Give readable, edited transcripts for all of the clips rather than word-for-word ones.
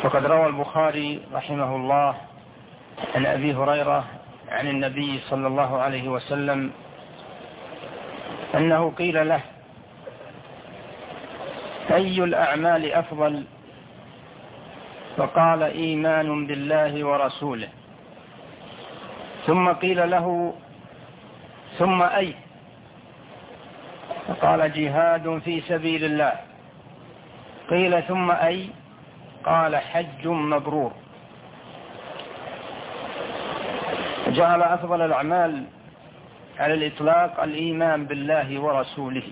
فقد روى البخاري رحمه الله عن أبي هريرة عن النبي صلى الله عليه وسلم أنه قيل له: أي الأعمال أفضل؟ فقال: إيمان بالله ورسوله. ثم قيل له: ثم أي؟ فقال: جهاد في سبيل الله. قيل: ثم أي؟ قال: حج مبرور. جعل أفضل الأعمال على الإطلاق الإيمان بالله ورسوله،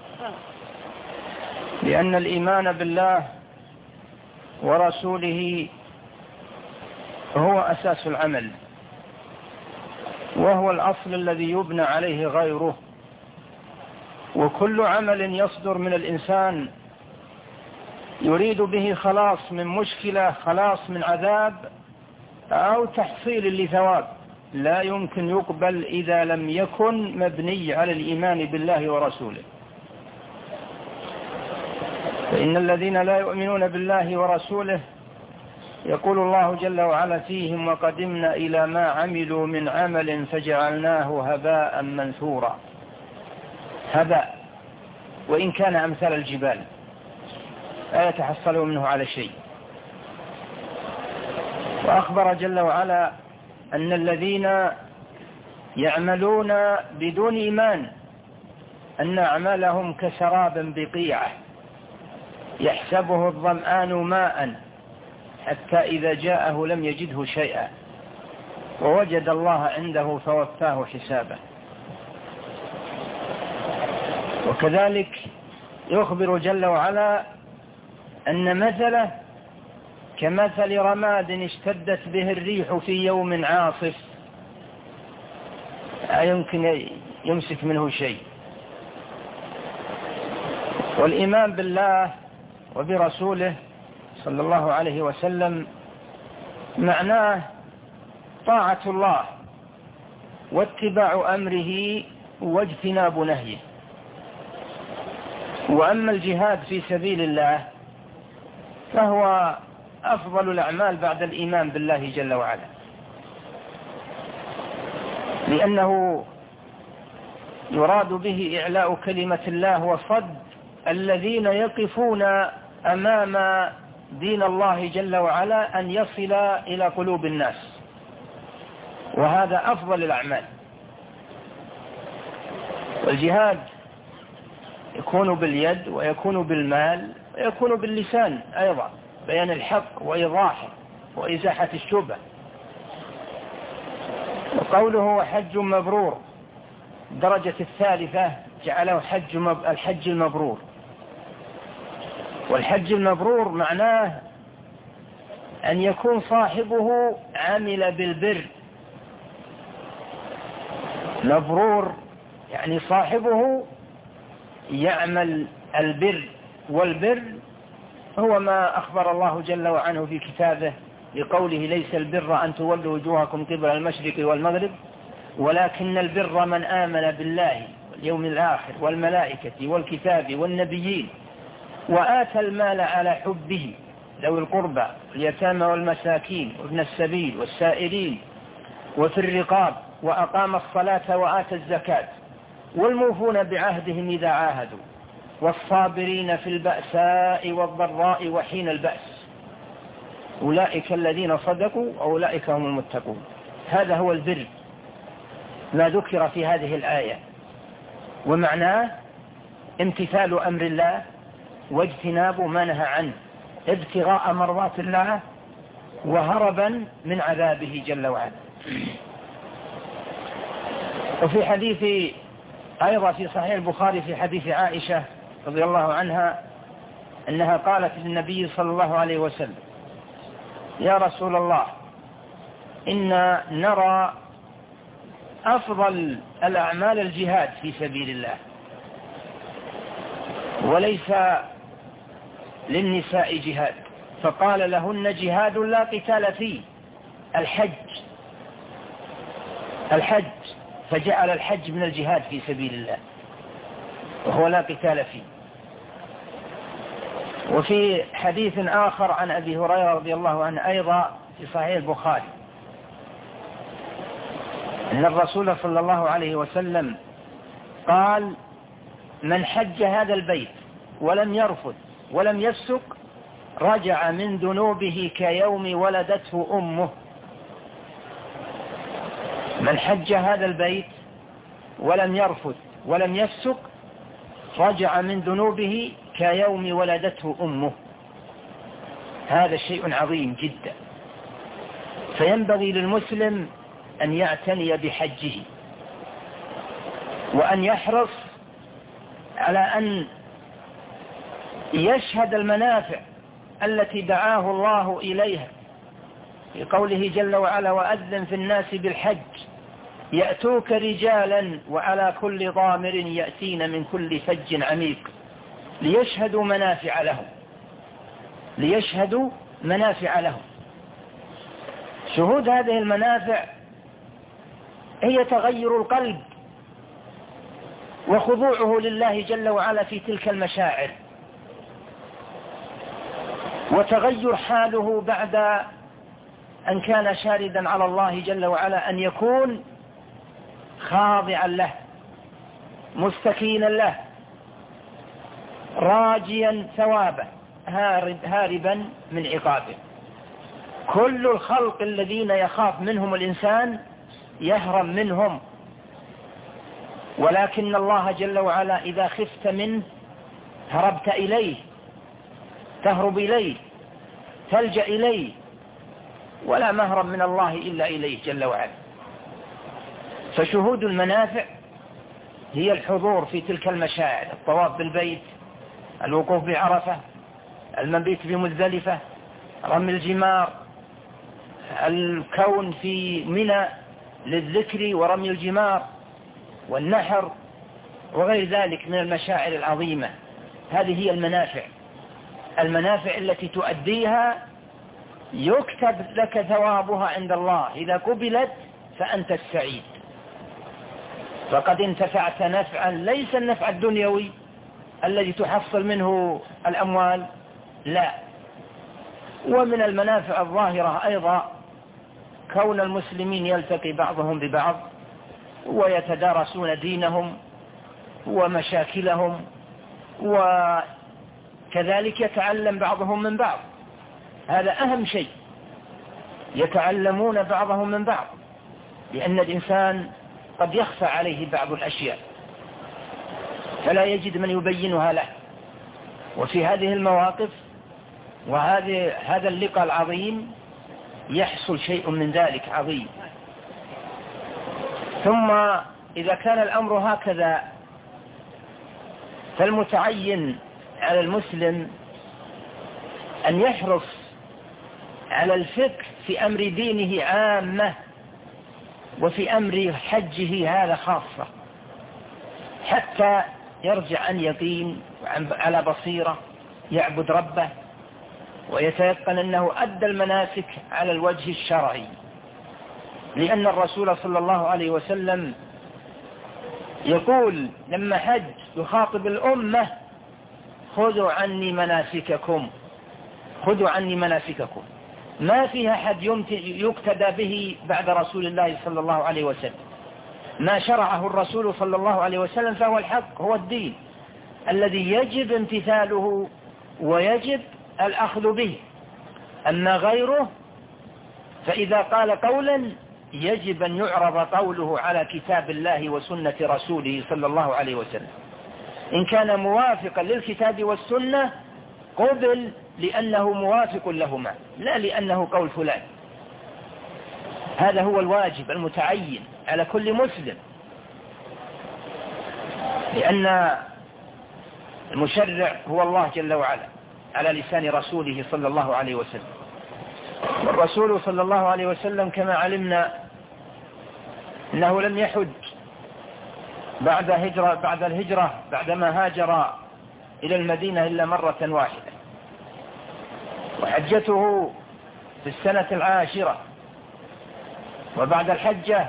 لأن الإيمان بالله ورسوله هو أساس العمل، وهو الأصل الذي يبنى عليه غيره. وكل عمل يصدر من الإنسان يريد به خلاص من مشكلة، خلاص من عذاب، أو تحصيل لثواب، لا يمكن يقبل إذا لم يكن مبني على الإيمان بالله ورسوله. فإن الذين لا يؤمنون بالله ورسوله يقول الله جل وعلا فيهم: وقدمنا إلى ما عملوا من عمل فجعلناه هباء منثورا. هباء، وإن كان أمثال الجبال لا يتحصلون منه على شيء. وأخبر جل وعلا أن الذين يعملون بدون إيمان أن أعمالهم كسراب بقيعة يحسبه الظمآن ماء حتى إذا جاءه لم يجده شيئا ووجد الله عنده فوفاه حسابه. وكذلك يخبر جل وعلا أن مثله كمثل رماد اشتدت به الريح في يوم عاصف، لا يمكن يمسك منه شيء. والإيمان بالله وبرسوله صلى الله عليه وسلم معناه طاعة الله واتباع أمره واجتناب نهيه. وأما الجهاد في سبيل الله فهو أفضل الأعمال بعد الإيمان بالله جل وعلا، لأنه يراد به إعلاء كلمة الله وصد الذين يقفون أمام دين الله جل وعلا أن يصل إلى قلوب الناس، وهذا أفضل الأعمال. والجهاد يكون باليد ويكون بالمال ويكون باللسان أيضا، بيان الحق وإيضاحه وإزاحة الشبهة. وقوله حج مبرور الدرجة الثالثة جعله الحج المبرور. والحج المبرور معناه أن يكون صاحبه عمل بالبر. مبرور يعني صاحبه يعمل البر، والبر هو ما أخبر الله جل وعلا في كتابه لقوله: ليس البر أن تولوا وجوهكم قبل المشرق والمغرب ولكن البر من آمن بالله واليوم الآخر والملائكة والكتاب والنبيين وآتى المال على حبه ذوي القربى واليتامى والمساكين وابن السبيل والسائلين وفي الرقاب وأقام الصلاة وآتى الزكاة والموفون بعهدهم إذا عاهدوا والصابرين في البأساء والضراء وحين البأس أولئك الذين صدقوا وأولئك هم المتقون. هذا هو البر ما ذكر في هذه الآية، ومعناه امتثال أمر الله واجتناب ما نهى عنه، ابتغاء مرضات الله وهربا من عذابه جل وعلا. وفي حديث أيضا في صحيح البخاري في حديث عائشة رضي الله عنها أنها قالت للنبي صلى الله عليه وسلم: يا رسول الله، إنا نرى أفضل الأعمال الجهاد في سبيل الله، وليس للنساء جهاد. فقال لهن: جهاد لا قتال فيه، الحج، فجعل الحج من الجهاد في سبيل الله وهو لا قتال فيه. وفي حديث آخر عن أبي هريرة رضي الله عنه أيضا في صحيح البخاري أن الرسول صلى الله عليه وسلم قال: من حج هذا البيت ولم يرفث ولم يفسق رجع من ذنوبه كيوم ولدته أمه. من حج هذا البيت ولم يرفث ولم يفسق رجع من ذنوبه كيوم ولدته أمه. هذا شيء عظيم جدا، فينبغي للمسلم أن يعتني بحجه وأن يحرص على أن يشهد المنافع التي دعاه الله إليها في قوله جل وعلا: وأذن في الناس بالحج يأتوك رجالا وعلى كل ضامر يأتين من كل فج عميق ليشهدوا منافع لهم. ليشهدوا منافع لهم. شهود هذه المنافع هي تغير القلب وخضوعه لله جل وعلا في تلك المشاعر، وتغير حاله بعد أن كان شاردا على الله جل وعلا، أن يكون خاضعا له مستكينا له راجيا ثوابه هاربا من عقابه. كل الخلق الذين يخاف منهم الإنسان يهرب منهم، ولكن الله جل وعلا إذا خفت منه هربت إليه، تهرب إليه، تلجأ إليه، ولا مهرب من الله إلا إليه جل وعلا. فشهود المنافع هي الحضور في تلك المشاعر: الطواف بالبيت، الوقوف بعرفة، المبيت بمزدلفة، رمي الجمار، الكون في منى للذكر ورمي الجمار والنحر وغير ذلك من المشاعر العظيمة. هذه هي المنافع التي تؤديها يكتب لك ثوابها عند الله. إذا قبلت فأنت السعيد، فقد انتفعت نفعا ليس النفع الدنيوي الذي تحصل منه الأموال، لا. ومن المنافع الظاهرة أيضا كون المسلمين يلتقي بعضهم ببعض ويتدارسون دينهم ومشاكلهم، وكذلك يتعلم بعضهم من بعض. هذا أهم شيء، يتعلمون بعضهم من بعض، لأن الإنسان قد يخفى عليه بعض الأشياء فلا يجد من يبينها له. وفي هذه المواقف وهذا اللقاء العظيم يحصل شيء من ذلك عظيم. ثم إذا كان الأمر هكذا فالمتعين على المسلم أن يحرص على الفقه في أمر دينه عامة وفي أمر حجه هذا خاصة، حتى يرجع عن يقين على بصيرة، يعبد ربه ويتيقن أنه أدى المناسك على الوجه الشرعي. لأن الرسول صلى الله عليه وسلم يقول لما حج يخاطب الأمة: خذوا عني مناسككم، خذوا عني مناسككم. ما فيها حد يقتدى به بعد رسول الله صلى الله عليه وسلم. ما شرعه الرسول صلى الله عليه وسلم فهو الحق، هو الدين الذي يجب امتثاله ويجب الأخذ به. أما غيره فإذا قال قولا يجب أن يعرض قوله على كتاب الله وسنة رسوله صلى الله عليه وسلم. إن كان موافقا للكتاب والسنة قبل لأنه موافق لهما، لا لأنه قول فلان. هذا هو الواجب المتعين على كل مسلم، لأن المشرع هو الله جل وعلا على لسان رسوله صلى الله عليه وسلم. والرسول صلى الله عليه وسلم كما علمنا أنه لم يحج بعد الهجرة بعدما هاجر إلى المدينة إلا مرة واحدة، وحجته في السنة 10. وبعد الحجة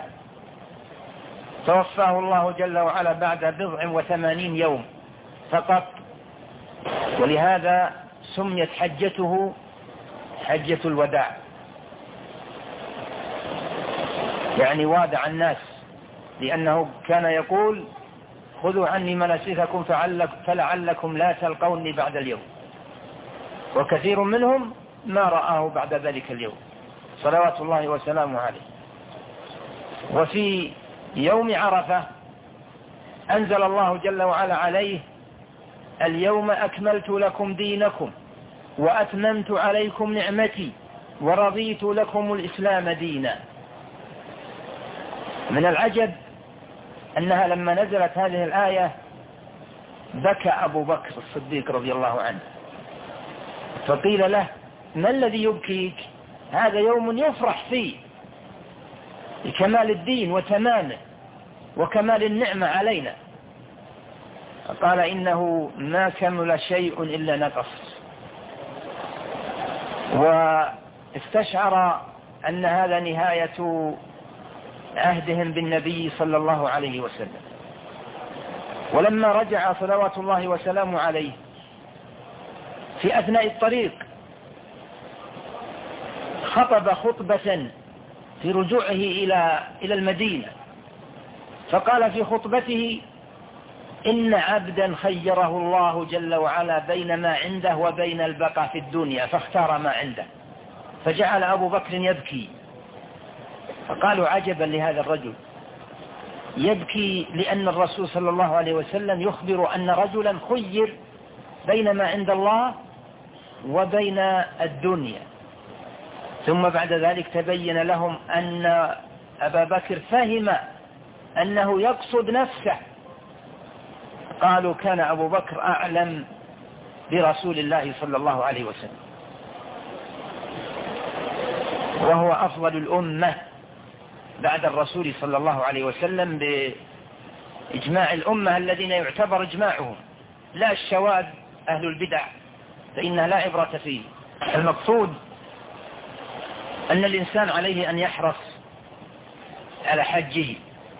توفاه الله جل وعلا بعد 80 يوم فقط. ولهذا سميت حجته حجة الوداع، يعني وادع الناس، لأنه كان يقول خذوا عني مناسككم فلعلكم لا تلقوني بعد اليوم، وكثير منهم ما رآه بعد ذلك اليوم صلوات الله وسلامه عليه. وفي يوم عرفة أنزل الله جل وعلا عليه اليوم أكملت لكم دينكم وأتممت عليكم نعمتي ورضيت لكم الإسلام دينا. من العجب أنها لما نزلت هذه الآية بكى أبو بكر الصديق رضي الله عنه، فقيل له ما الذي يبكيك؟ هذا يوم يفرح فيه لكمال الدين وتمامه وكمال النعمة علينا. قال إنه ما كمل شيء إلا نقص، واستشعر أن هذا نهاية عهدهم بالنبي صلى الله عليه وسلم. ولما رجع صلوات الله وسلامه عليه في أثناء الطريق خطب خطبة في رجوعه إلى المدينة، فقال في خطبته إن عبدا خيره الله جل وعلا بين ما عنده وبين البقاء في الدنيا فاختار ما عنده. فجعل أبو بكر يبكي، فقالوا عجبا لهذا الرجل، يبكي لأن الرسول صلى الله عليه وسلم يخبر أن رجلا خير بين ما عند الله وبين الدنيا. ثم بعد ذلك تبين لهم أن أبا بكر فهم أنه يقصد نفسه، قالوا كان أبو بكر أعلم برسول الله صلى الله عليه وسلم، وهو أفضل الأمة بعد الرسول صلى الله عليه وسلم بإجماع الأمة الذين يعتبر إجماعهم، لا الشواذ أهل البدع فإنها لا عبرة فيه. المقصود أن الإنسان عليه أن يحرص على حجه،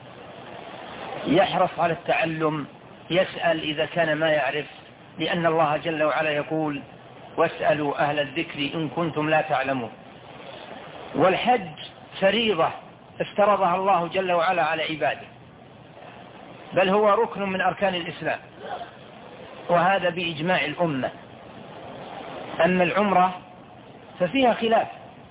يحرص على التعلم، يسأل إذا كان ما يعرف، لأن الله جل وعلا يقول واسألوا أهل الذكر إن كنتم لا تعلمون. والحج فريضة افترضها الله جل وعلا على عباده، بل هو ركن من أركان الإسلام، وهذا بإجماع الأمة. أما العمرة ففيها خلاف،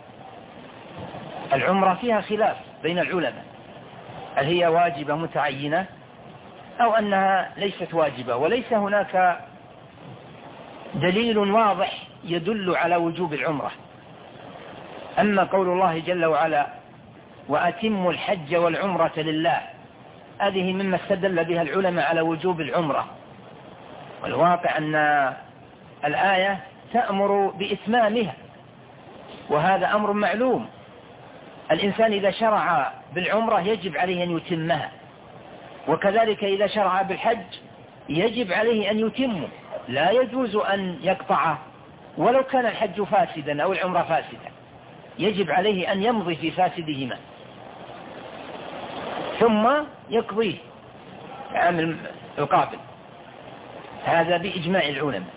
العمرة فيها خلاف بين العلماء، هل هي واجبة متعينة أو أنها ليست واجبة، وليس هناك دليل واضح يدل على وجوب العمرة. أما قول الله جل وعلا وأتموا الحج والعمرة لله، هذه مما استدل بها العلماء على وجوب العمرة، والواقع أن الآية تأمر بإتمامها، وهذا أمر معلوم. الإنسان إذا شرع بالعمرة يجب عليه أن يتمها، وكذلك إذا شرع بالحج يجب عليه أن يتمه، لا يجوز أن يقطعه ولو كان الحج فاسدا أو العمرة فاسدة، يجب عليه أن يمضي في فاسدهما ثم يقضيه العام القابل. هذا بإجماع العلماء.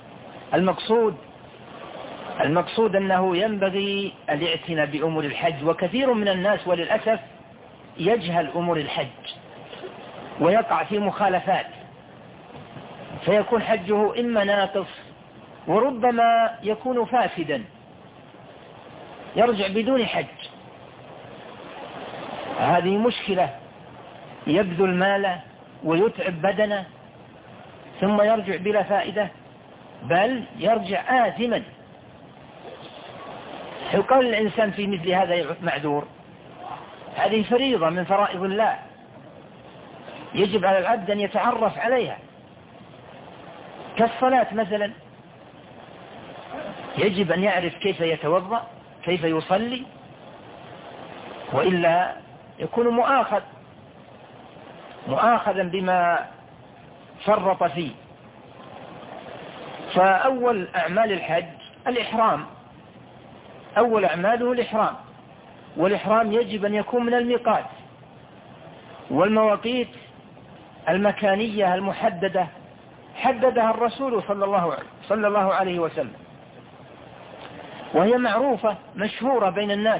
المقصود أنه ينبغي الاعتناء بأمور الحج، وكثير من الناس وللأسف يجهل أمور الحج ويقع في مخالفات، فيكون حجه إما ناقص وربما يكون فاسدا، يرجع بدون حج. هذه مشكلة، يبذل ماله ويتعب بدنه ثم يرجع بلا فائدة، بل يرجع آثما. يقول الإنسان في مثل هذا معذور، هذه فريضة من فرائض الله يجب على العبد أن يتعرف عليها، كالصلاة مثلا يجب أن يعرف كيف يتوضأ، كيف يصلي، وإلا يكون مؤاخذا بما فرط فيه. فأول أعمال الحج الإحرام، أول أعماله الإحرام، والإحرام يجب أن يكون من الميقات، والمواقيت المكانية المحددة حددها الرسول صلى الله عليه وسلم، وهي معروفة مشهورة بين الناس،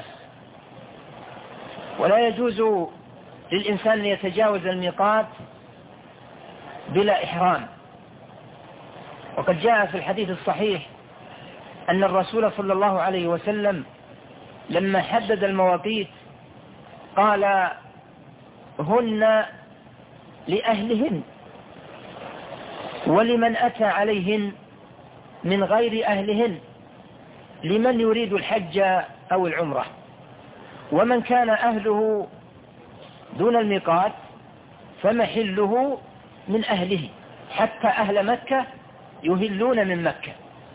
ولا يجوز للإنسان أن يتجاوز الميقات بلا إحرام. وقد جاء في الحديث الصحيح أن الرسول صلى الله عليه وسلم لما حدد المواقيت قال هن لأهلهن ولمن أتى عليهن من غير أهلهن، لمن يريد الحج أو العمرة. ومن كان أهله دون الميقات فمحله من أهله، حتى أهل مكة يهلون من مكة.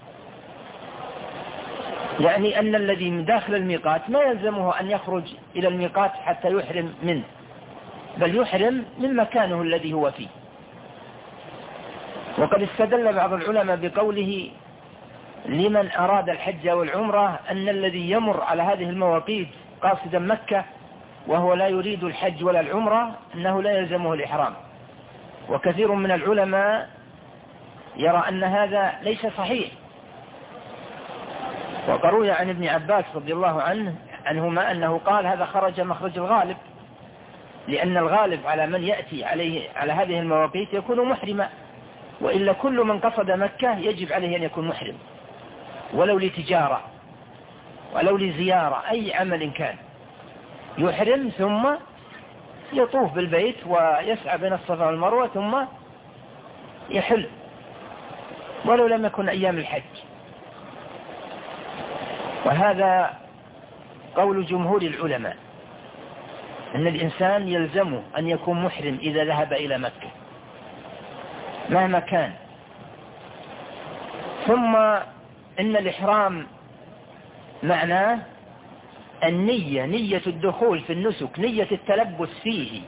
يعني أن الذي من داخل الميقات ما يلزمه أن يخرج إلى الميقات حتى يحرم منه، بل يحرم من مكانه الذي هو فيه. وقد استدل بعض العلماء بقوله لمن أراد الحج والعمرة أن الذي يمر على هذه المواقيت قاصدا مكة وهو لا يريد الحج ولا العمرة أنه لا يلزمه الإحرام. وكثير من العلماء يرى أن هذا ليس صحيح. وقروي عن ابن عباس رضي الله عنهما أنه قال هذا خرج مخرج الغالب، لأن الغالب على من يأتي على هذه المواقيت يكون محرما، وإلا كل من قصد مكة يجب عليه أن يكون محرم، ولو لتجارة ولو لزيارة أي عمل كان يحرم ثم يطوف بالبيت ويسعى بين الصفا والمروة ثم يحل، ولو لم يكن أيام الحج. وهذا قول جمهور العلماء أن الإنسان يلزمه أن يكون محرم إذا ذهب إلى مكة مهما كان. ثم إن الإحرام معناه النية، نية الدخول في النسك، نية التلبس فيه.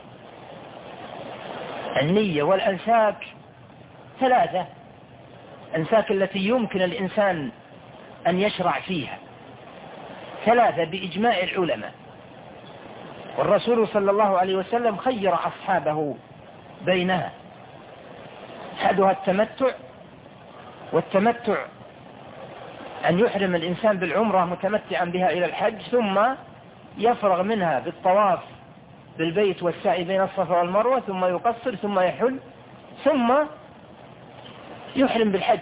النية والأنساك ثلاثة، أنساك التي يمكن الإنسان أن يشرع فيها ثلاثة بإجماع العلماء. والرسول صلى الله عليه وسلم خير أصحابه بينها، أحدها التمتع، والتمتع أن يحرم الإنسان بالعمرة متمتعا بها إلى الحج ثم يفرغ منها بالطواف بالبيت والسعي بين الصفا والمروة ثم يقصر ثم يحل ثم يحرم بالحج.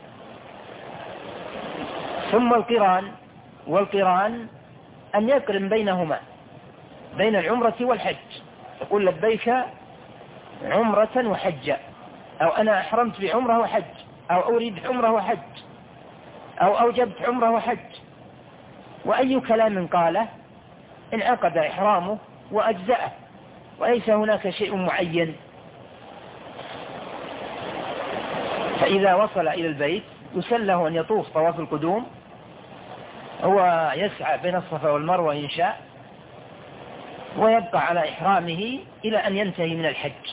ثم القران، والقران أن يقرن بينهما بين العمرة والحج، يقول لبيك عمرة وحجة، أو أنا أحرمت بعمرة وحج، أو أريد عمرة وحج، أو أوجبت عمرة وحج. وأي كلام قاله انعقد إحرامه وأجزأه، وليس هناك شيء معين. فإذا وصل إلى البيت يسن له أن يطوف طواف القدوم، هو يسعى بين الصفا والمروة إن شاء، ويبقى على إحرامه إلى أن ينتهي من الحج.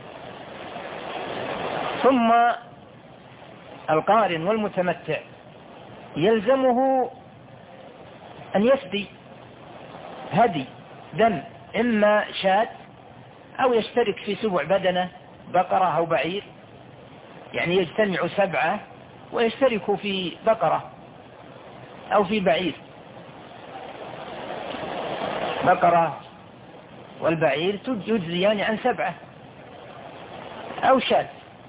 ثم القارن والمتمتع يلزمه أن يفدي هدي دم، إما شاة أو يشترك في سبع بدنة بقرة أو بعير، يعني يجتمع 7 ويشتركوا في بقرة أو في بعير. بقرة والبعير يجزيان عن 7 أو شاة.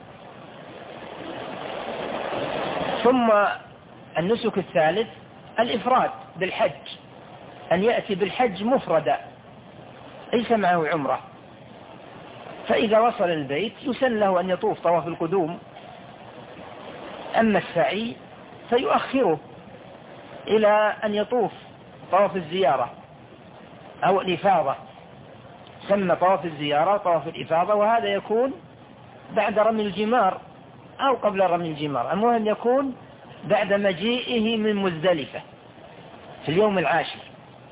ثم النسك الثالث الإفراد بالحج، أن يأتي بالحج مفردا ليس معه عمرة. فإذا وصل البيت يسن له أن يطوف طواف القدوم. أما السعي فيؤخره إلى أن يطوف طواف الزيارة أو الإفاضة، سمى طواف الزيارة طواف الإفاضة، وهذا يكون بعد رمي الجمار أو قبل رمي الجمار، المهم يكون بعد مجيئه من مزدلفة في اليوم العاشر.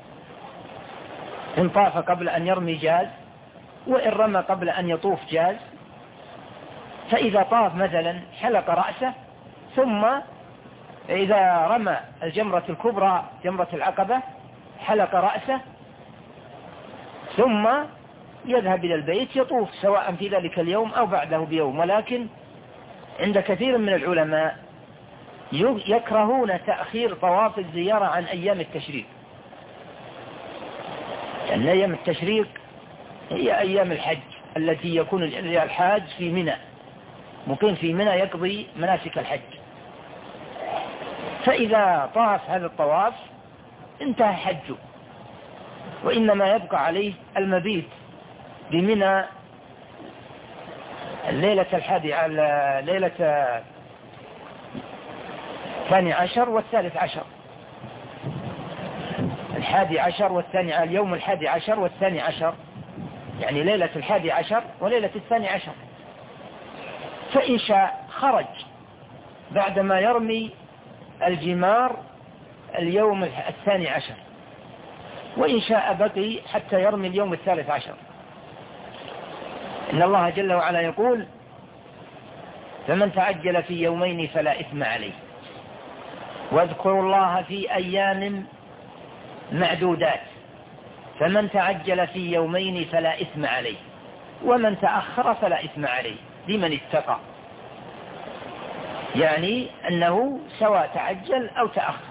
إن طاف قبل أن يرمي جاز، وإن رمى قبل أن يطوف جاز. فإذا طاف مثلا حلق رأسه، ثم إذا رمى الجمرة الكبرى جمرة العقبة حلق رأسه، ثم يذهب إلى البيت يطوف سواء في ذلك اليوم أو بعده بيوم. ولكن عند كثير من العلماء يكرهون تأخير طواف الزيارة عن أيام التشريق، يعني أيام التشريق هي أيام الحج التي يكون الحاج في منى، مقيم في منى يقضي مناسك الحج، فإذا طاف هذا الطواف انتهى حجه، وإنما يبقى عليه المبيت بمنى ليلة 12 والثالث عشر، 11 والثاني، اليوم 11 والثاني عشر، يعني ليلة 11 وليلة 12. فإن شاء خرج بعدما يرمي الجمار اليوم 12، وإن شاء بقي حتى يرمي اليوم 13. إن الله جل وعلا يقول: فمن تعجل في يومين فلا إثم عليه، واذكروا الله في أيام معدودات، فمن تعجل في يومين فلا إثم عليه، ومن تأخر فلا إثم عليه لمن اتقى، يعني أنه سواء تعجل أو تأخر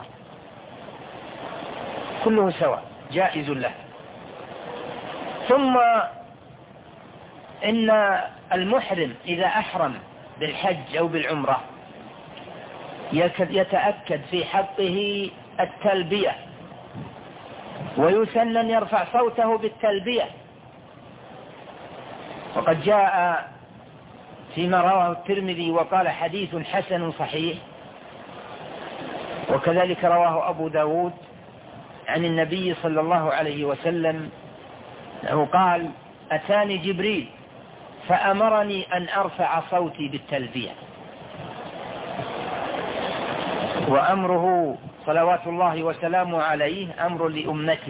كله سواء جائز له. ثم إن المحرم إذا أحرم بالحج أو بالعمرة يتأكد في حقه التلبية، ويسن أن يرفع صوته بالتلبية، وقد جاء فيما رواه الترمذي وقال حديث حسن صحيح، وكذلك رواه أبو داود عن النبي صلى الله عليه وسلم أنه قال: أتاني جبريل فأمرني أن أرفع صوتي بالتلبية. وأمره صلوات الله وسلامه عليه أمر لأمته،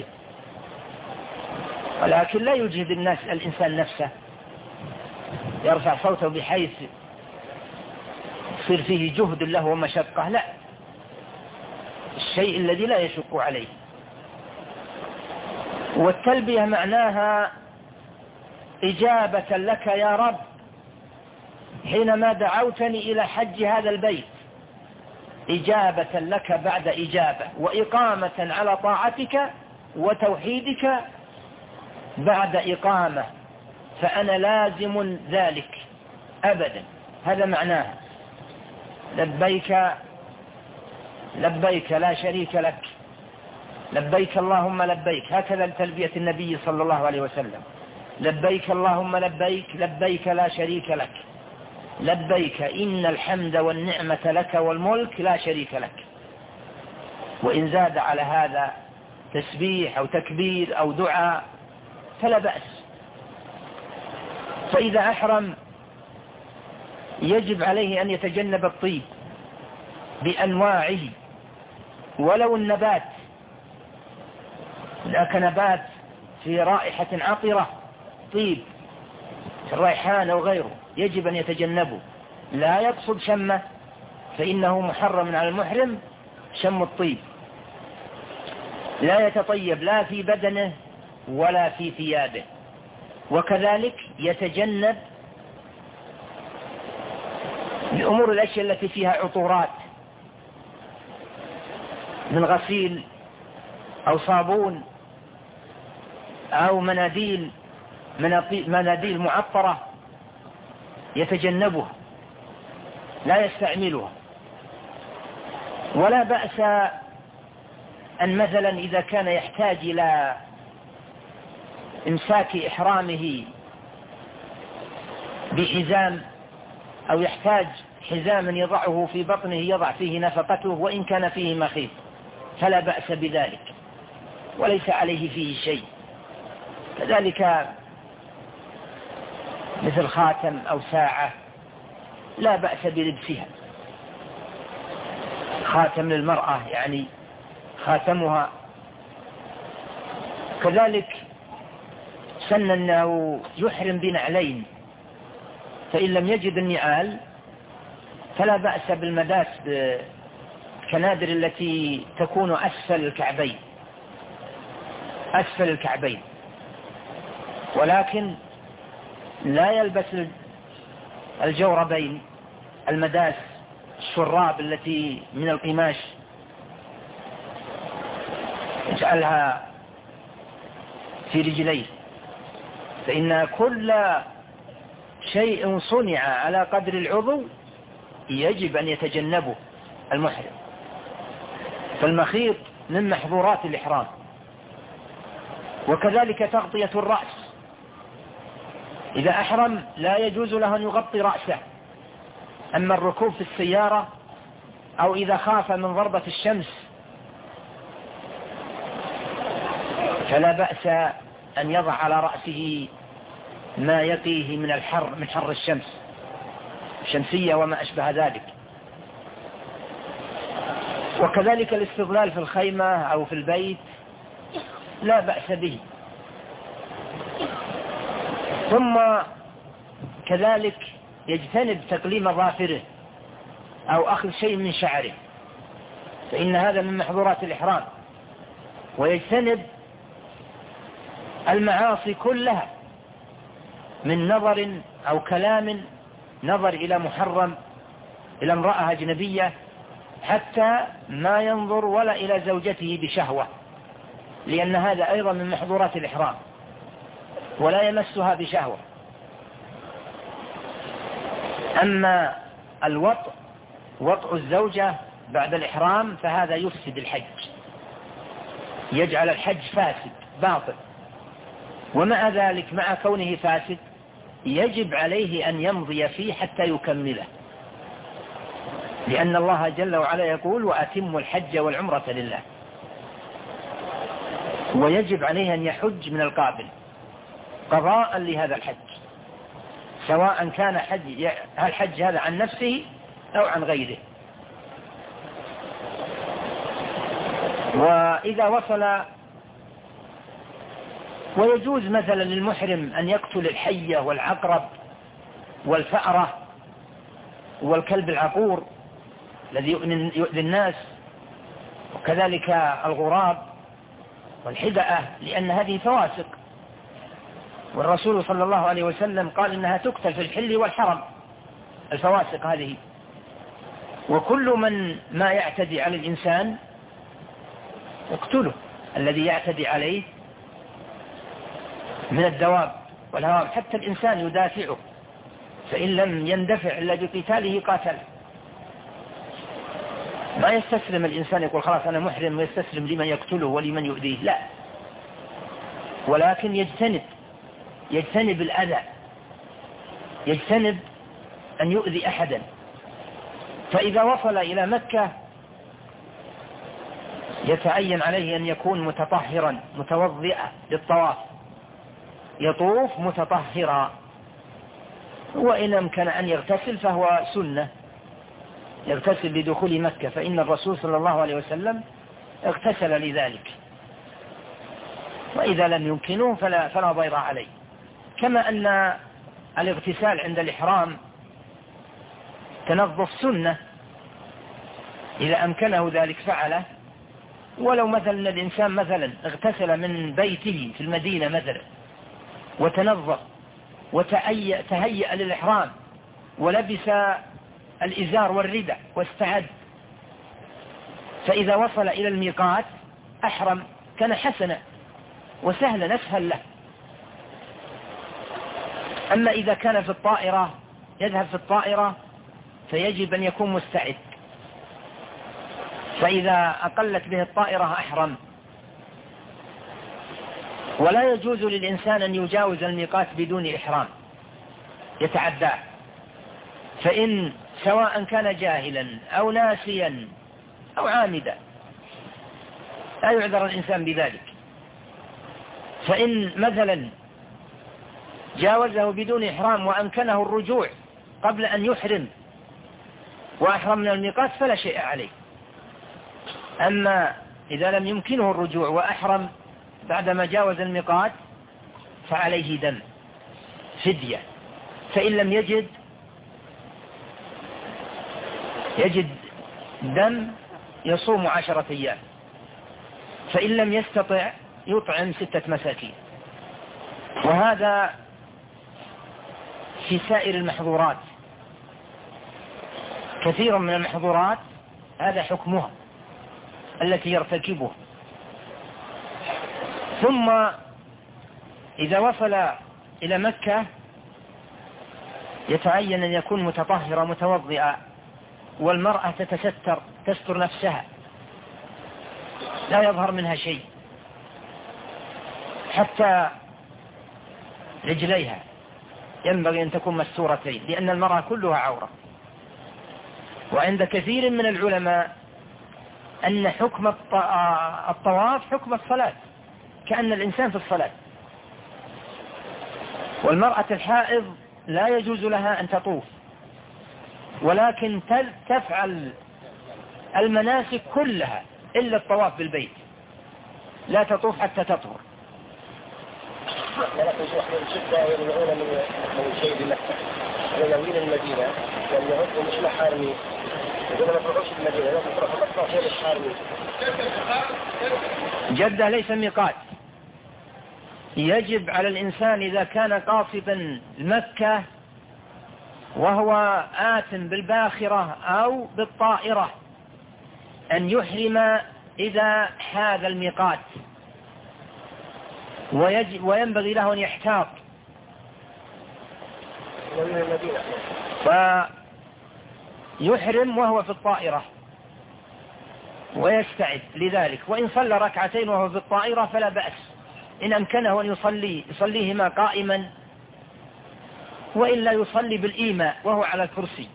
ولكن لا يجهد الإنسان نفسه يرفع صوته بحيث يصير فيه جهد له ومشقة، لا، الشيء الذي لا يشق عليه. والتلبية معناها إجابة لك يا رب حينما دعوتني إلى حج هذا البيت، إجابة لك بعد إجابة، وإقامة على طاعتك وتوحيدك بعد إقامة، فأنا لازم ذلك أبدا. هذا معناه لبيك لبيك لا شريك لك، لبيك اللهم لبيك، هكذا تلبية النبي صلى الله عليه وسلم: لبيك اللهم لبيك، لبيك لا شريك لك، لبيك إن الحمد والنعمة لك والملك لا شريك لك. وإن زاد على هذا تسبيح أو تكبير أو دعاء فلا بأس. فإذا أحرم يجب عليه أن يتجنب الطيب بأنواعه، ولو النبات، لكن نبات في رائحة عطرة طيب الريحان أو غيره يجب أن يتجنبه، لا يقصد شمه، فإنه محرم على المحرم شم الطيب، لا يتطيب لا في بدنه ولا في ثيابه. وكذلك يتجنب الأمور الأشياء التي فيها عطورات من غسيل أو صابون أو مناديل معطرة، يتجنبها لا يستعملها. ولا بأس أن مثلا إذا كان يحتاج إلى إمساك إحرامه بحزام، أو يحتاج حزاما يضعه في بطنه يضع فيه نفقته وإن كان فيه مخيط، فلا بأس بذلك وليس عليه فيه شيء. كذلك مثل خاتم أو ساعة لا بأس بلبسها، خاتم للمرأة يعني خاتمها. كذلك سن أنه يحرم بنعلين، فإن لم يجد النعال فلا بأس بالمداس بالكنادر التي تكون أسفل الكعبين، ولكن لا يلبس الجوربين المداس الشراب التي من القماش يجعلها في رجليه، فإن كل شيء صنع على قدر العضو يجب أن يتجنبه المحرم. فالمخيط من محظورات الإحرام، وكذلك تغطية الرأس. إذا أحرم لا يجوز له أن يغطي رأسه. أما الركوب في السيارة أو إذا خاف من ضربة الشمس فلا بأس أن يضع على رأسه ما يقيه من الحر، من حر الشمس الشمسية وما أشبه ذلك. وكذلك الاستظلال في الخيمة أو في البيت لا بأس به. ثم كذلك يجتنب تقليم ظافره أو أخذ شيء من شعره، فإن هذا من محظورات الإحرام. ويجتنب المعاصي كلها من نظر أو كلام، نظر إلى محرم، إلى امرأة أجنبية، حتى ما ينظر ولا إلى زوجته بشهوة، لأن هذا أيضا من محظورات الإحرام ولا يمسها بشهوة. أما وطء الزوجة بعد الإحرام فهذا يفسد الحج، يجعل الحج فاسد باطل. ومع ذلك مع كونه فاسد يجب عليه أن يمضي فيه حتى يكمله، لأن الله جل وعلا يقول وأتموا الحج والعمرة لله. ويجب عليه أن يحج من القابل قضاء لهذا الحج، سواء كان الحج هذا عن نفسه أو عن غيره. وإذا وصل، ويجوز مثلا للمحرم أن يقتل الحية والعقرب والفأرة والكلب العقور الذي يؤذي الناس، وكذلك الغراب والحدأة، لأن هذه فواسق، والرسول صلى الله عليه وسلم قال إنها تقتل في الحل والحرم الفواسق هذه. وكل من ما يعتدي على الإنسان يقتله، الذي يعتدي عليه من الدواب والهوام، حتى الإنسان يدافعه، فإن لم يندفع إلا بقتاله قاتل. ما يستسلم الإنسان يقول خلاص أنا محرم ويستسلم لمن يقتله ولمن يؤذيه، لا، ولكن يجتنب الأذى، يجتنب أن يؤذي أحدا. فإذا وصل إلى مكة يتعين عليه أن يكون متطهرا متوضئا للطواف، يطوف متطهرا. وإن أمكن أن يغتسل فهو سنة، يغتسل لدخول مكة، فإن الرسول صلى الله عليه وسلم اغتسل لذلك. وإذا لم يمكنه فلا ضير عليه. كما أن الاغتسال عند الإحرام تنظف سنة، إذا أمكنه ذلك فعله. ولو مثلا الإنسان مثلا اغتسل من بيته في المدينة مثلا وتنظف وتهيأ للإحرام ولبس الإزار والرداء واستعد، فإذا وصل إلى الميقات أحرم، كان حسنا وسهلا أسهل له. أما إذا كان في الطائرة يذهب في الطائرة فيجب أن يكون مستعد، فإذا أقلت به الطائرة أحرم. ولا يجوز للإنسان أن يجاوز الميقات بدون إحرام يتعداه، فإن سواء كان جاهلا أو ناسيا أو عامدا لا يعذر الإنسان بذلك. فإن مثلا جاوزه بدون إحرام وأمكنه الرجوع قبل أن يحرم وأحرم من الميقات فلا شيء عليه. أما إذا لم يمكنه الرجوع وأحرم بعدما جاوز الميقات فعليه دم فدية، فإن لم يجد دم يصوم 10 أيام، فإن لم يستطع يطعم 6 مساكين. وهذا في سائر المحظورات. كثير من المحظورات هذا حكمها التي يرتكبها. ثم إذا وصل إلى مكة يتعين أن يكون متطهرا متوضئا، والمرأة تستر نفسها لا يظهر منها شيء حتى رجليها ينبغي أن تكون مستورتين، لأن المرأة كلها عورة. وعند كثير من العلماء أن حكم الطواف حكم الصلاة، كأن الإنسان في الصلاة. والمرأة الحائض لا يجوز لها أن تطوف، ولكن تفعل المناسك كلها إلا الطواف بالبيت، لا تطوف حتى تطهر. ولكن شيخ الشدة يمنعون من شيء بمكة وينوين المدينة والمعود مش محارمين، يقولون ما تروحوش المدينة لازم تروح مكة وهي مش حارمين. جدة ليس ميقات. يجب على الإنسان إذا كان قاصدا مكة وهو آت بالباخرة أو بالطائرة أن يحرم إذا حاذ الميقات، وينبغي له أن يحتاط فيحرم وهو في الطائرة ويستعد لذلك. وإن صلى ركعتين وهو في الطائرة فلا بأس، إن أمكنه أن يصليهما قائما، وإلا يصلي بالإيماء وهو على الكرسي،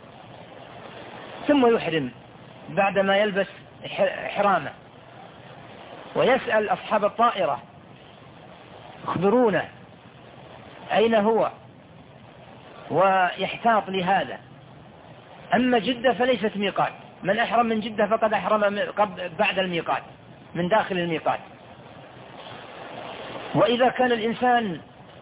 ثم يحرم بعدما يلبس حرامه. ويسأل أصحاب الطائرة اخبرونا أين هو، ويحتاط لهذا. أما جدة فليست ميقات، من أحرم من جدة فقد أحرم بعد الميقات من داخل الميقات. وإذا كان الإنسان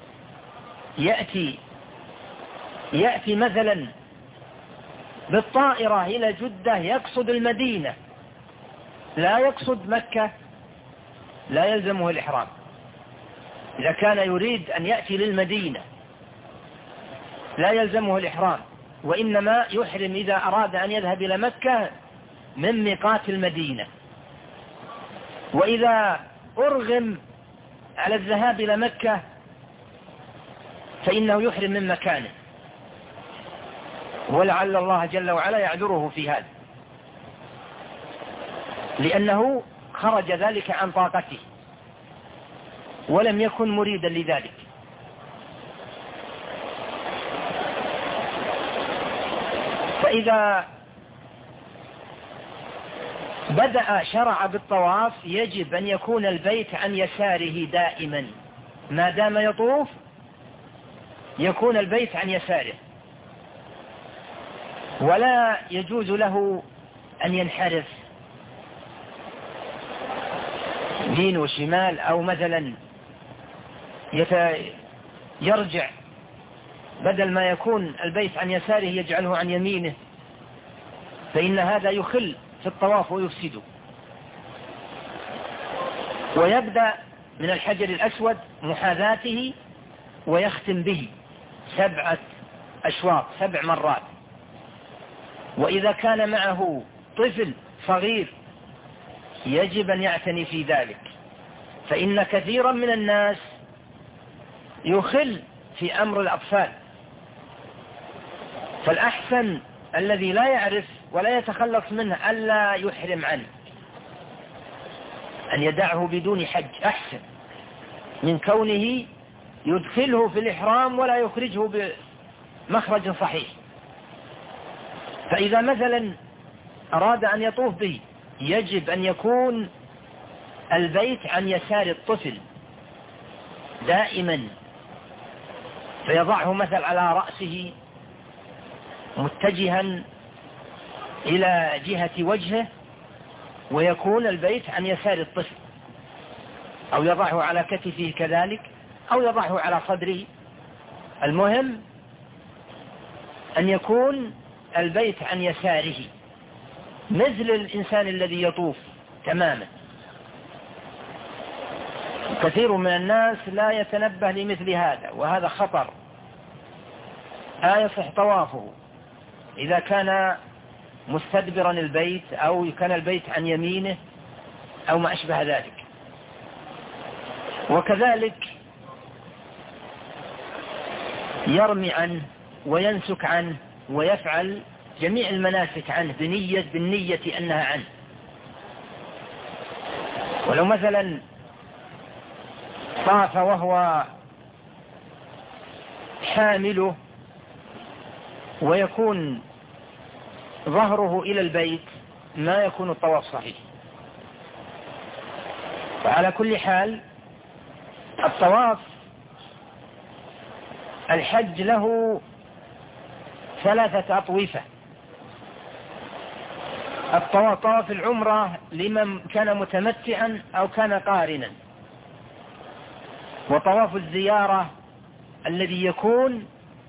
يأتي مثلا بالطائرة إلى جدة يقصد المدينة لا يقصد مكة لا يلزمه الإحرام. إذا كان يريد أن يأتي للمدينة لا يلزمه الإحرام، وإنما يحرم إذا أراد أن يذهب إلى مكة من ميقات المدينة. وإذا أرغم على الذهاب إلى مكة فإنه يحرم من مكانه، ولعل الله جل وعلا يعذره في هذا، لأنه خرج ذلك عن طاقته ولم يكن مريدا لذلك. فإذا بدأ شرع بالطواف يجب أن يكون البيت عن يساره دائما، ما دام يطوف يكون البيت عن يساره، ولا يجوز له أن ينحرف يمين وشمال، أو مثلا يرجع بدل ما يكون البيت عن يساره يجعله عن يمينه، فإن هذا يخل في الطواف ويفسده. ويبدأ من الحجر الأسود محاذاته ويختم به 7 أشواط 7 مرات. وإذا كان معه طفل صغير يجب أن يعتني في ذلك، فإن كثيرا من الناس يخل في أمر الأطفال. فالأحسن الذي لا يعرف ولا يتخلص منه ألا يحرم عنه، أن يدعه بدون حج أحسن من كونه يدخله في الإحرام ولا يخرجه بمخرج صحيح. فإذا مثلا أراد أن يطوف به يجب أن يكون البيت عن يسار الطفل دائما، فيضعه مثل على رأسه متجها إلى جهة وجهه، ويكون البيت عن يسار الطفل، أو يضعه على كتفه كذلك، أو يضعه على صدره. المهم أن يكون البيت عن يساره مثل الإنسان الذي يطوف تماما. كثير من الناس لا يتنبه لمثل هذا، وهذا خطر. يصح طوافه إذا كان مستدبرا البيت أو كان البيت عن يمينه أو ما أشبه ذلك. وكذلك يرمي عنه وينسك عنه ويفعل جميع المناسك عنه بالنية أنها عنه. ولو مثلا طاف وهو حامله ويكون ظهره إلى البيت ما يكون الطواف صحيح. وعلى كل حال الطواف الحج له 3 أطوفة. طواف العمرة لمن كان متمتعا أو كان قارنا، وطواف الزيارة الذي يكون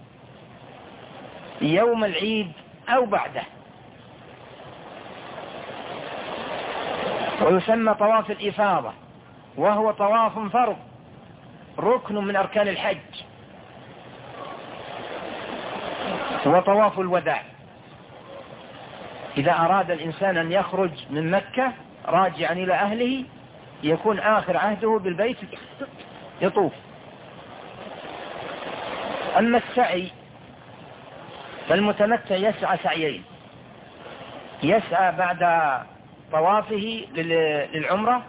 يوم العيد أو بعده، ويسمى طواف الإفاضة، وهو طواف فرض ركن من أركان الحج. وطواف الوداع إذا أراد الإنسان أن يخرج من مكة راجعا إلى أهله يكون آخر عهده بالبيت يطوف. أما السعي فالمتمتع يسعى سعيين: يسعى بعد طوافه للعمرة،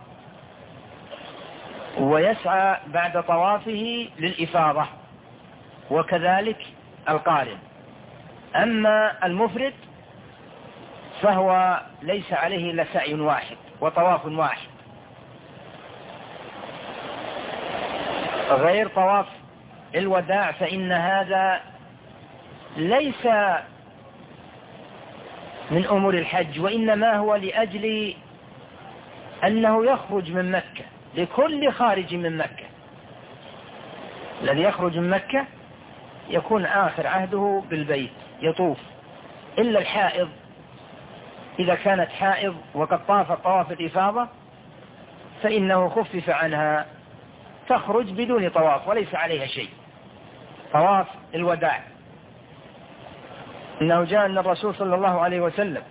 ويسعى بعد طوافه للإفاضة، وكذلك القارن. أما المفرد فهو ليس عليه إلا سعي واحد وطواف واحد، غير طواف الوداع، فإن هذا ليس من أمور الحج، وإنما هو لأجل أنه يخرج من مكة، لكل خارج من مكة. الذي يخرج من مكة يكون آخر عهده بالبيت يطوف، إلا الحائض إذا كانت حائض وقد طافت طواف الإفاضة فإنه خفف عنها، تخرج بدون طواف وليس عليها شيء. طواف الوداع إنه جاء أن الرسول صلى الله عليه وسلم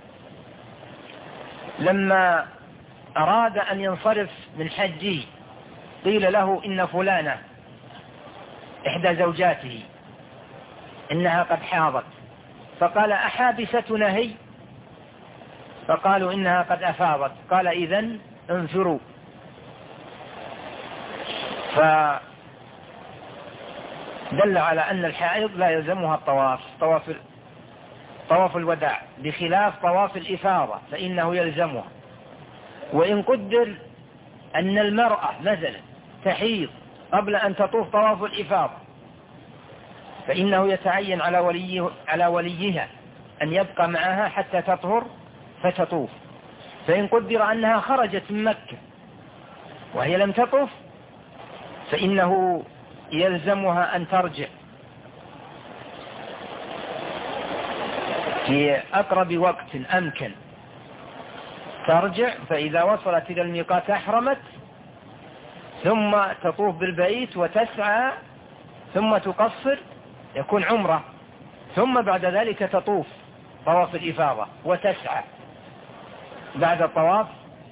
لما أراد أن ينصرف من حجه قيل له إن فلانة إحدى زوجاته إنها قد حاضت، فقال: أحابستنا هي؟ فقالوا: إنها قد أفاضت. قال: إذن انفروا. فدل على أن الحائض لا يلزمها الطواف، طواف الوداع، بخلاف طواف الإفاضة فإنه يلزمها. وإن قدر أن المرأة مثلا تحيض قبل أن تطوف طواف الإفاضة فإنه يتعين على وليها أن يبقى معها حتى تطهر فتطوف. فإن قدر أنها خرجت من مكة وهي لم تطوف فإنه يلزمها أن ترجع في أقرب وقت أمكن، ترجع، فإذا وصلت إلى الميقات أحرمت، ثم تطوف بالبيت وتسعى، ثم تقصر يكون عمرة، ثم بعد ذلك تطوف طواف الإفاضة وتسعى. بعد طواف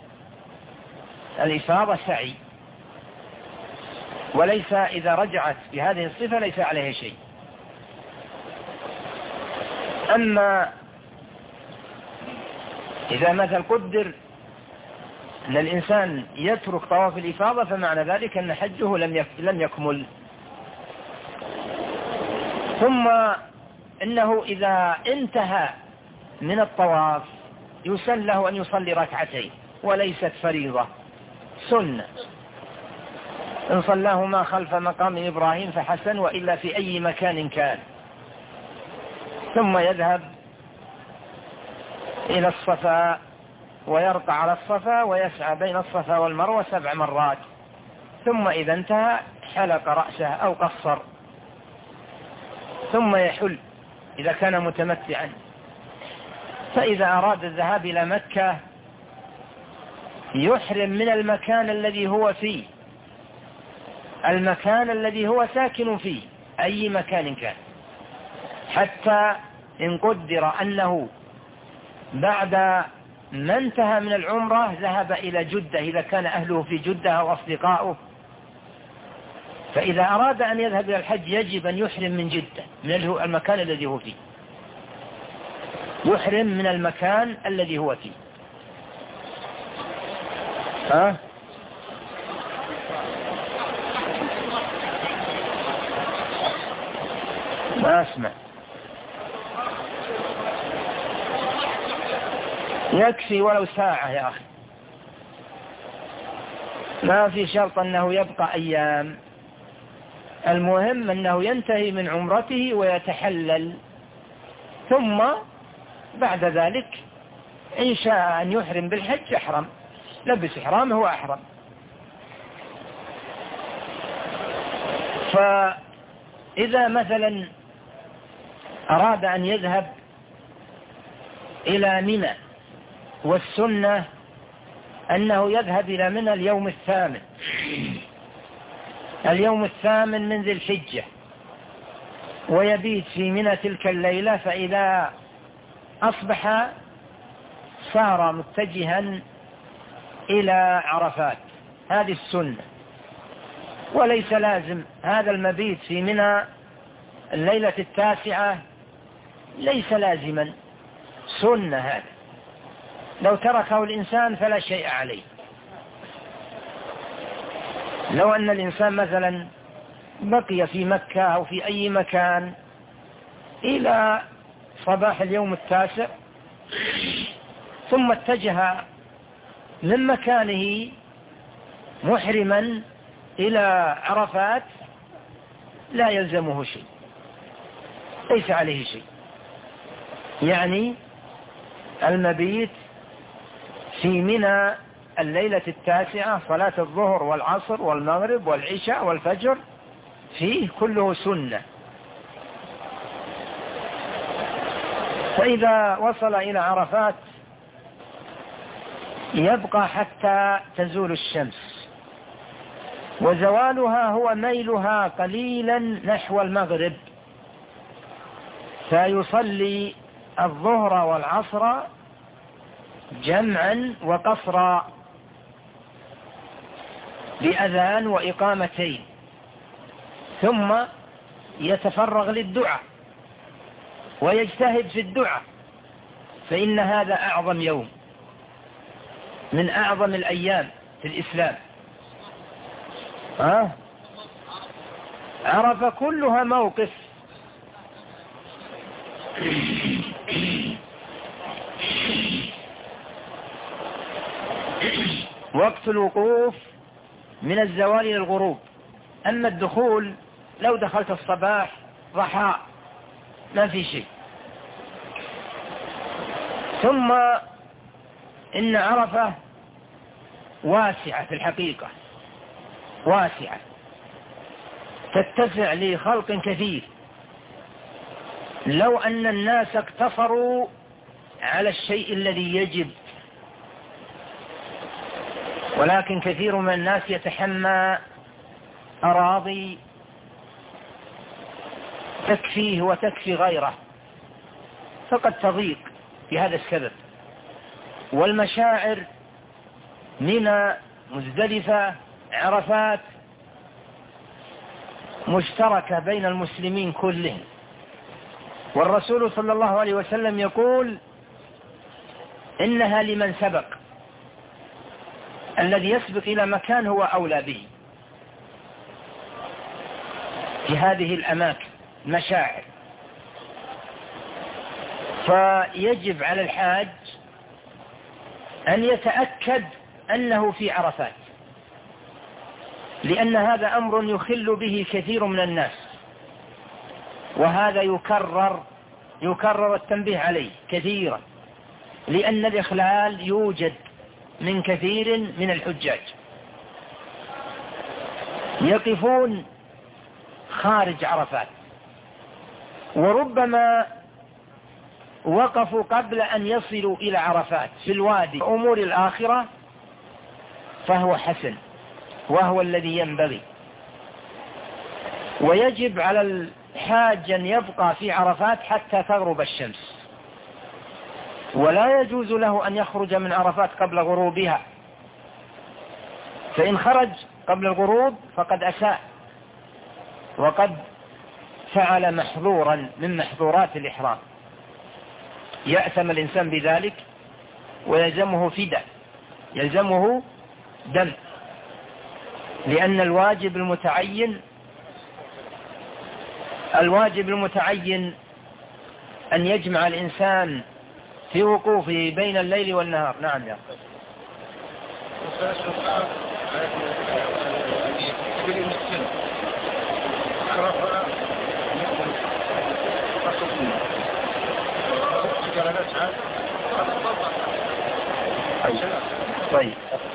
الإفاضة سعي، وليس إذا رجعت بهذه الصفة ليس عليها شيء. أما إذا مثل قدر أن الإنسان يترك طواف الإفاضة فمعنى ذلك أن حجه لم يكمل. ثم إنه إذا انتهى من الطواف يسن له أن يصلي ركعتين وليست فريضة، سنة، إن صلاهما خلف مقام إبراهيم فحسن، وإلا في أي مكان كان. ثم يذهب إلى الصفا ويرقى على الصفا ويسعى بين الصفا والمروة 7 مرات، ثم إذا انتهى حلق رأسه أو قصر، ثم يحل إذا كان متمتعا. فإذا أراد الذهاب إلى مكة يحرم من المكان الذي هو فيه، المكان الذي هو ساكن فيه، أي مكان كان، حتى إن قدر أنه بعد ما انتهى من العمرة ذهب إلى جدة إذا كان أهله في جدة أو أصدقاؤه. فإذا أراد أن يذهب إلى الحج يجب أن يحرم من جدة، من المكان الذي هو فيه، يحرم من المكان الذي هو فيه. ما أسمع. يكفي ولو ساعة يا أخي، ما في شرط أنه يبقى أيام، المهم أنه ينتهي من عمرته ويتحلل، ثم بعد ذلك إن شاء أن يحرم بالحج أحرم، لبس إحرامه وأحرم. فإذا مثلا أراد أن يذهب إلى منى، والسنة أنه يذهب إلى منى اليوم الثامن من ذي الحجة، ويبيت في منى تلك الليلة، فإذا أصبح صار متجها إلى عرفات. هذه السنة، وليس لازم هذا المبيت في منى الليلة 9 ليس لازما، سنة هذا، لو تركه الإنسان فلا شيء عليه. لو أن الإنسان مثلا بقي في مكة أو في أي مكان إلى صباح اليوم 9 ثم اتجه من مكانه محرما إلى عرفات لا يلزمه شيء، ليس عليه شيء. يعني المبيت في منى الليلة 9 صلاة الظهر والعصر والمغرب والعشاء والفجر فيه كله سنة. فإذا وصل إلى عرفات يبقى حتى تزول الشمس، وزوالها هو ميلها قليلا نحو المغرب، فيصلي الظهر والعصر جمعا وقصرا بأذان وإقامتين، ثم يتفرغ للدعاء ويجتهد في الدعاء، فإن هذا أعظم يوم من أعظم الأيام في الإسلام. عرفة كلها موقف. وقت الوقوف من الزوال إلى الغروب، أما الدخول لو دخلت الصباح ضحى ما في شيء. ثم إن عرفة واسعة في الحقيقة، واسعة تتسع لخلق كثير، لو أن الناس اقتصروا على الشيء الذي يجب، ولكن كثير من الناس يتحمى أراضي تكفيه وتكفي غيره، فقد تضيق بهذا السبب. والمشاعر منى مزدلفة عرفات مشتركة بين المسلمين كلهم، والرسول صلى الله عليه وسلم يقول إنها لمن سبق، الذي يسبق إلى مكان هو أولى به في هذه الأماكن مشاعر. فيجب على الحاج أن يتأكد أنه في عرفات، لأن هذا أمر يخل به كثير من الناس، وهذا يكرر التنبيه عليه كثيرا، لأن الإخلال يوجد من كثير من الحجاج، يقفون خارج عرفات، وربما وقفوا قبل أن يصلوا إلى عرفات في الوادي أمور الآخرة، فهو حسن وهو الذي ينبغي. ويجب على الحاج أن يبقى في عرفات حتى تغرب الشمس، ولا يجوز له أن يخرج من عرفات قبل غروبها، فإن خرج قبل الغروب فقد أساء وقد فعل محظورا من محظورات الإحرام، يأثم الإنسان بذلك ويلزمه فداء، يلزمه دم، لأن الواجب المتعين أن يجمع الإنسان في وقوفه بين الليل والنهار. نعم يا أخي. طيب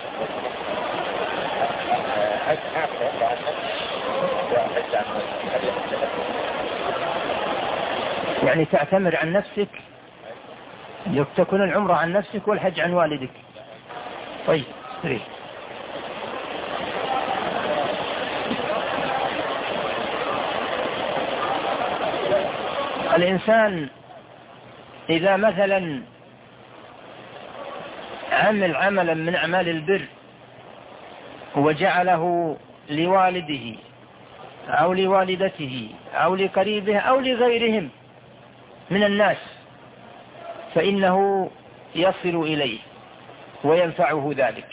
يعني تعتمر عن نفسك، تكون العمرة عن نفسك والحج عن والدك. طيب استريح. الإنسان إذا مثلا عمل عملا من أعمال البر وجعله لوالده أو لوالدته أو لقريبه أو لغيرهم من الناس فإنه يصل إليه وينفعه ذلك.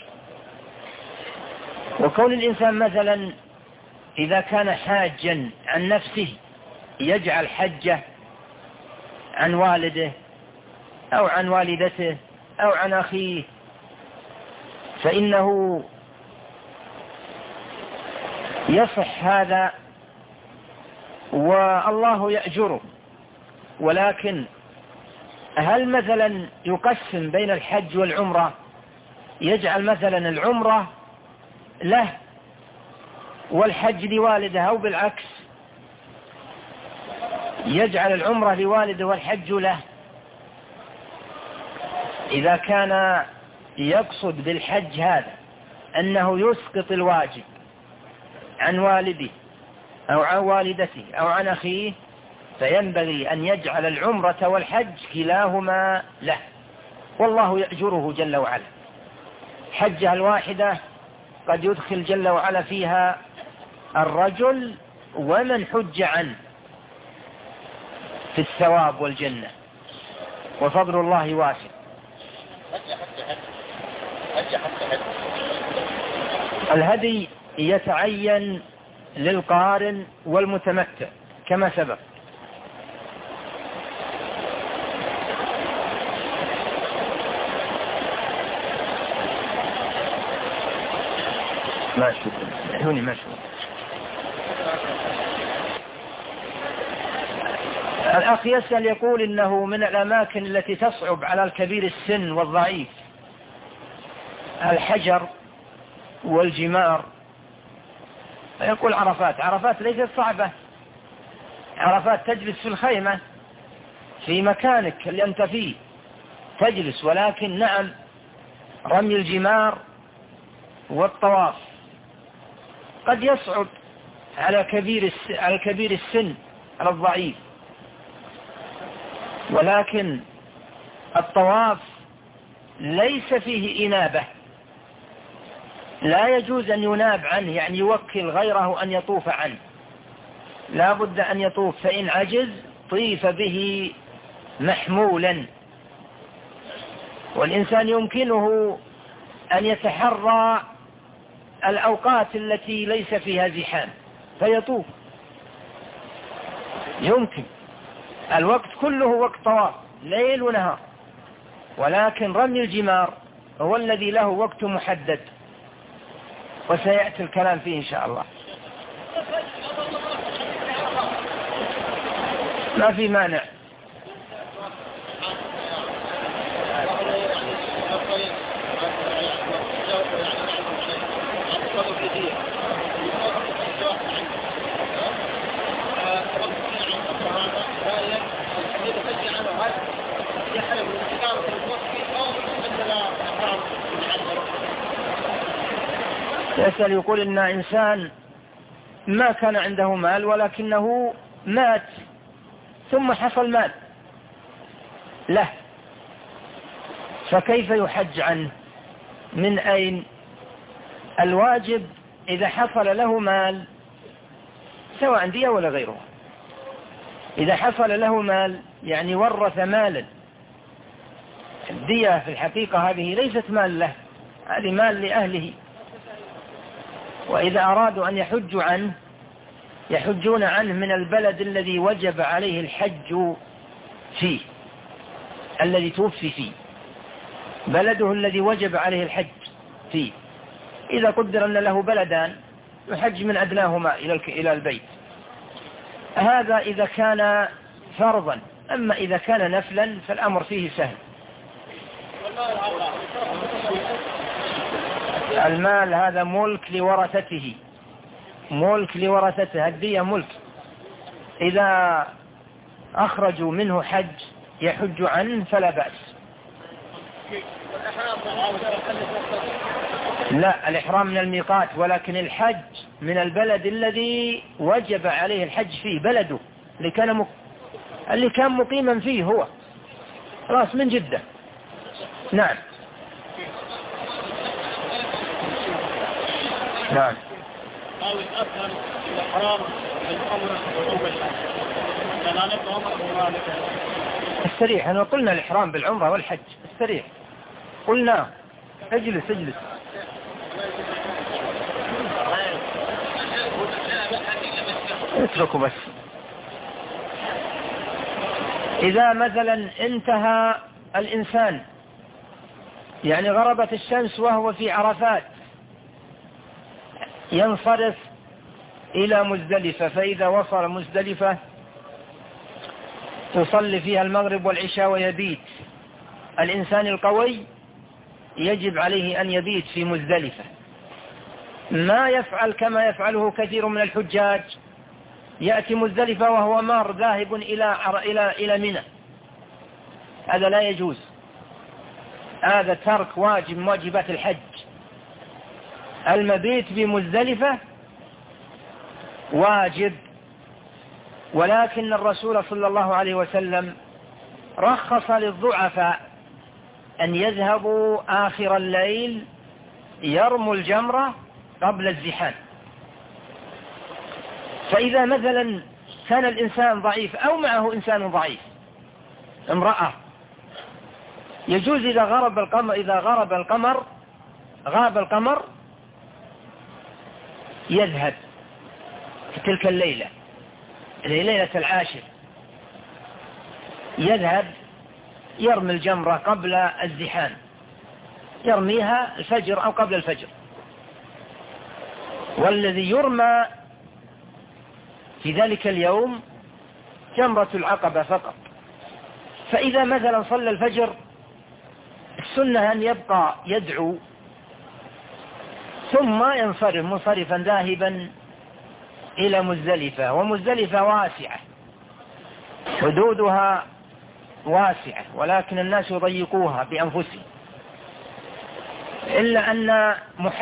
وكون الإنسان مثلا إذا كان حاجا عن نفسه يجعل حجه عن والده أو عن والدته أو عن أخيه فإنه يصح هذا والله يأجره. ولكن هل مثلا يقسم بين الحج والعمرة، يجعل مثلا العمرة له والحج لوالده، أو بالعكس يجعل العمرة لوالده والحج له؟ إذا كان يقصد بالحج هذا أنه يسقط الواجب عن والده أو عن والدته أو عن أخيه فينبغي أن يجعل العمرة والحج كلاهما له، والله يأجره جل وعلا. حجة الواحدة قد يدخل جل وعلا فيها الرجل ومن حج عنه في الثواب والجنة، وفضل الله واسع. الهدي يتعين للقارن والمتمتع كما سبق. ما شوف هوني ما شوف. الأخ يسأل يقول إنه من الأماكن التي تصعب على الكبير السن والضعيف الحجر والجمار. يقول عرفات ليست صعبة، عرفات تجلس في الخيمة في مكانك اللي أنت فيه تجلس، ولكن نعم رمي الجمار والطواف قد يصعب على كبير السن على الضعيف، ولكن الطواف ليس فيه إنابة، لا يجوز أن يناب عنه، يعني يوكل غيره أن يطوف عنه، لا بد أن يطوف، فإن عجز طيف به محمولا. والإنسان يمكنه أن يتحرى الأوقات التي ليس فيها زحام فيطوف، يمكن الوقت كله وقت طواف ليل ونهار، ولكن رمي الجمار هو الذي له وقت محدد وسيأتي الكلام فيه إن شاء الله. ما في مانع. يسأل يقول إن إنسان ما كان عنده مال ولكنه مات ثم حصل مال له، فكيف يحج عنه؟ من أين؟ الواجب إذا حصل له مال سواء دية ولا غيره، إذا حصل له مال يعني ورث مالا، الدية في الحقيقة هذه ليست مال له، هذه مال لأهله. وإذا أرادوا أن يحجوا عنه يحجون عنه من البلد الذي وجب عليه الحج فيه، الذي توفي فيه، بلده الذي وجب عليه الحج فيه. إذا قدر أن له بلدان يحج من أدناهما إلى البيت. هذا إذا كان فرضا. أما إذا كان نفلا فالأمر فيه سهل. المال هذا ملك لورثته، ملك لورثته، الدية ملك. إذا أخرجوا منه حج يحج عنه فلا بأس. لا، الإحرام من الميقات، ولكن الحج من البلد الذي وجب عليه الحج فيه، بلده اللي كان مقيما فيه هو، خلاص من جدة. نعم نعم. أو الأفضل الإحرام بالعمرة والحج. السريع، أنا قلنا الإحرام بالعمرة والحج السريع، قلنا. اجلس اجلس. اتركوا بس. إذا مثلا انتهى الإنسان، يعني غربت الشمس وهو في عرفات، ينصرف إلى مزدلفة، فإذا وصل مزدلفة يصلي فيها المغرب والعشاء ويبيت. الإنسان القوي يجب عليه أن يبيت في مزدلفة، ما يفعل كما يفعله كثير من الحجاج، يأتي مزدلفة وهو مار ذاهب إلى منى. هذا لا يجوز، هذا ترك واجب من واجبات الحج. المبيت بمزدلفة واجب، ولكن الرسول صلى الله عليه وسلم رخص للضعفاء أن يذهبوا آخر الليل يرموا الجمرة قبل الزحام. فإذا مثلا كان الإنسان ضعيف أو معه إنسان ضعيف، امرأة، يجوز إذا غاب القمر يذهب في تلك الليلة، ليلة العاشر، يذهب يرمي الجمرة قبل الزحام، يرميها الفجر أو قبل الفجر. والذي يرمى في ذلك اليوم جمرة العقبة فقط. فإذا مثلا صلى الفجر، السنة أن يبقى يدعو ثم ينصرف منصرفا ذاهبا إلى مزدلفة. ومزدلفة واسعة، حدودها واسعة، ولكن الناس يضيقوها بأنفسهم، إلا أن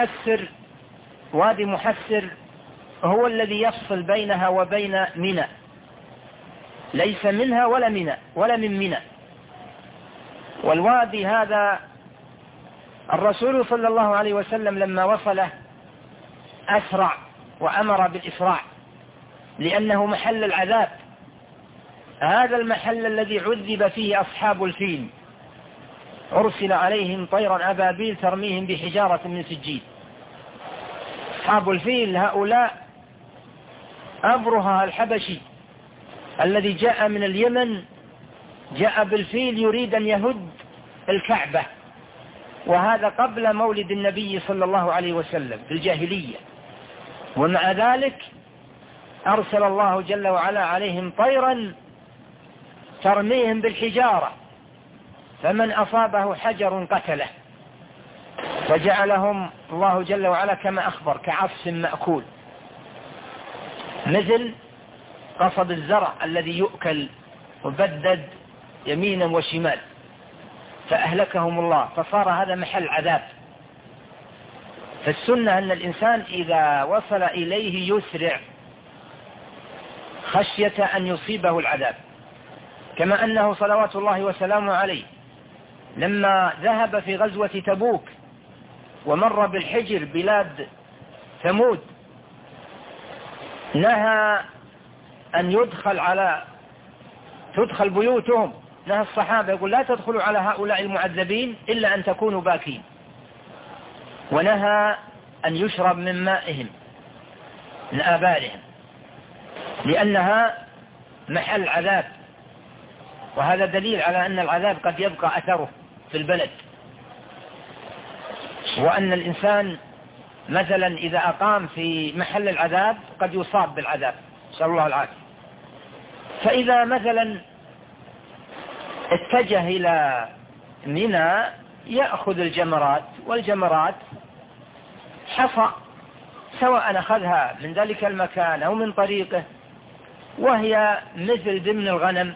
وادي محسر هو الذي يفصل بينها وبين منى، ليس منها ولا من منى. والوادي هذا الرسول صلى الله عليه وسلم لما وصله أسرع وأمر بالإسراع، لأنه محل العذاب، هذا المحل الذي عذب فيه أصحاب الفيل، أرسل عليهم طيرا أبابيل ترميهم بحجارة من سجيل. أصحاب الفيل هؤلاء أبرهة الحبشي الذي جاء من اليمن، جاء بالفيل يريد أن يهد الكعبة، وهذا قبل مولد النبي صلى الله عليه وسلم في الجاهلية. ومع ذلك أرسل الله جل وعلا عليهم طيرا ترميهم بالحجارة، فمن أصابه حجر قتله، فجعلهم الله جل وعلا كما أخبر كعصف مأكول، مثل قصب الزرع الذي يؤكل وبدد يمينا وشمال، فأهلكهم الله، فصار هذا محل عذاب. فالسنة أن الإنسان إذا وصل إليه يسرع خشية أن يصيبه العذاب، كما أنه صلوات الله وسلامه عليه لما ذهب في غزوة تبوك ومر بالحجر بلاد ثمود نهى أن تدخل بيوتهم، نهى الصحابة يقول لا تدخلوا على هؤلاء المعذبين إلا أن تكونوا باكين، ونهى أن يشرب من مائهم من آبارهم لأنها محل عذاب، وهذا دليل على أن العذاب قد يبقى أثره في البلد، وأن الإنسان مثلا إذا أقام في محل العذاب قد يصاب بالعذاب، نسأل الله العافية. فإذا مثلا اتجه إلى منى يأخذ الجمرات، والجمرات حصى سواء أخذها من ذلك المكان أو من طريقه، وهي مثل ضمن الغنم،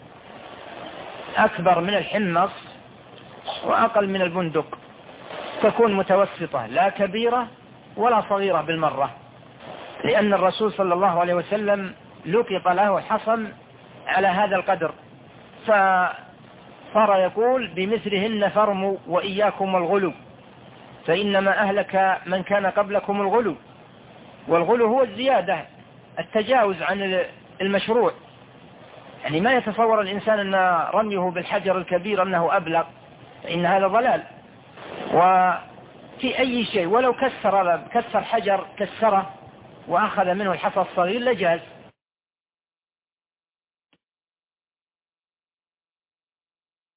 أكبر من الحمص وأقل من البندق، تكون متوسطة لا كبيرة ولا صغيرة بالمرة، لأن الرسول صلى الله عليه وسلم لقط له حصى على هذا القدر، فصار يقول بمثلهن فرموا وإياكم الغلو، فإنما أهلك من كان قبلكم الغلو. والغلو هو الزيادة، التجاوز عن المشروع، يعني ما يتصور الإنسان أن رميه بالحجر الكبير أنه أبلغ، فإن هذا ضلال. وفي أي شيء ولو كسر حجر كسره وأخذ منه الحصى الصغير لجاز،